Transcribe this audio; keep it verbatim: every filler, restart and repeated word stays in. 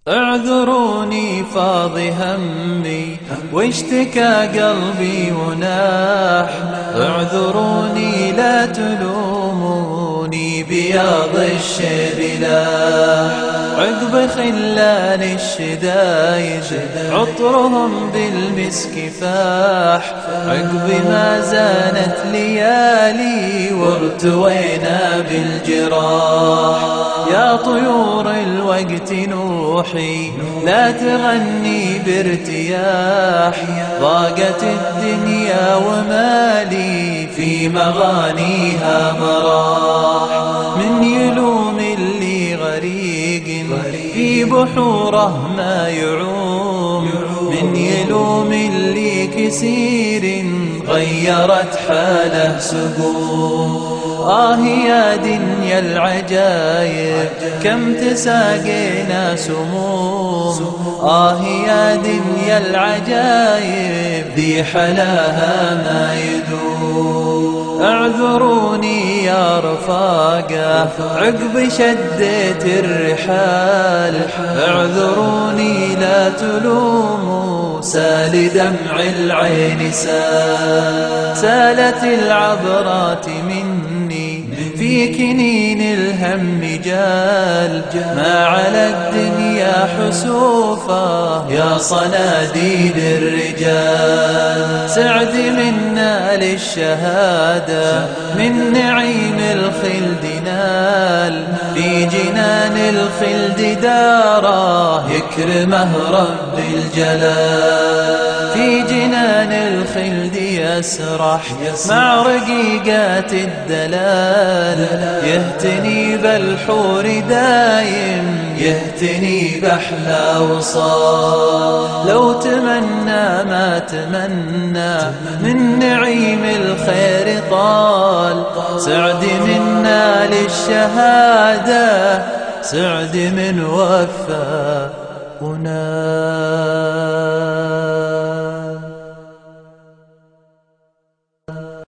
اعذروني فاض همي واشتكى قلبي وناح، اعذروني لا تلوموني بياض الشيب لاح. عقب خلان الشدايد عطرهم بالمسك فاح، عقب ما زانت ليالي وارتوينا بالجراح. يا طيور الوقت نوحي لا تغني بارتياح، ضاقت الدنيا ومالي في مغانيها مراح. من يلوم اللي غريق في بحوره ما يعوم، من يلوم اللي كسير غيرت حاله سقوم. آه يا دنيا العجايب كم تساقينا سموم، آه يا دنيا العجايب ذي حلاها ما يدوم. اعذروني يا رفاقة عقب شديت الرحال، اعذروني لا تلوموا سال دمع العين سال. سالت العبرات مني في كنين الهم جال، ما على الدنيا حسوفا يا صناديد الرجال. سعد منا للشهادة من نعيم الخلد نال، في جنان الخلد داره يكرمه رب الجلال. في جنان الخلد يسرح مع رقيقات الدلال، يهتني بالحور دايم يهتني بأحلى وصال. لو تمنى ما تمنى من نعيم الخير طال، سعد منا للشهادة سعد من وفى ونال.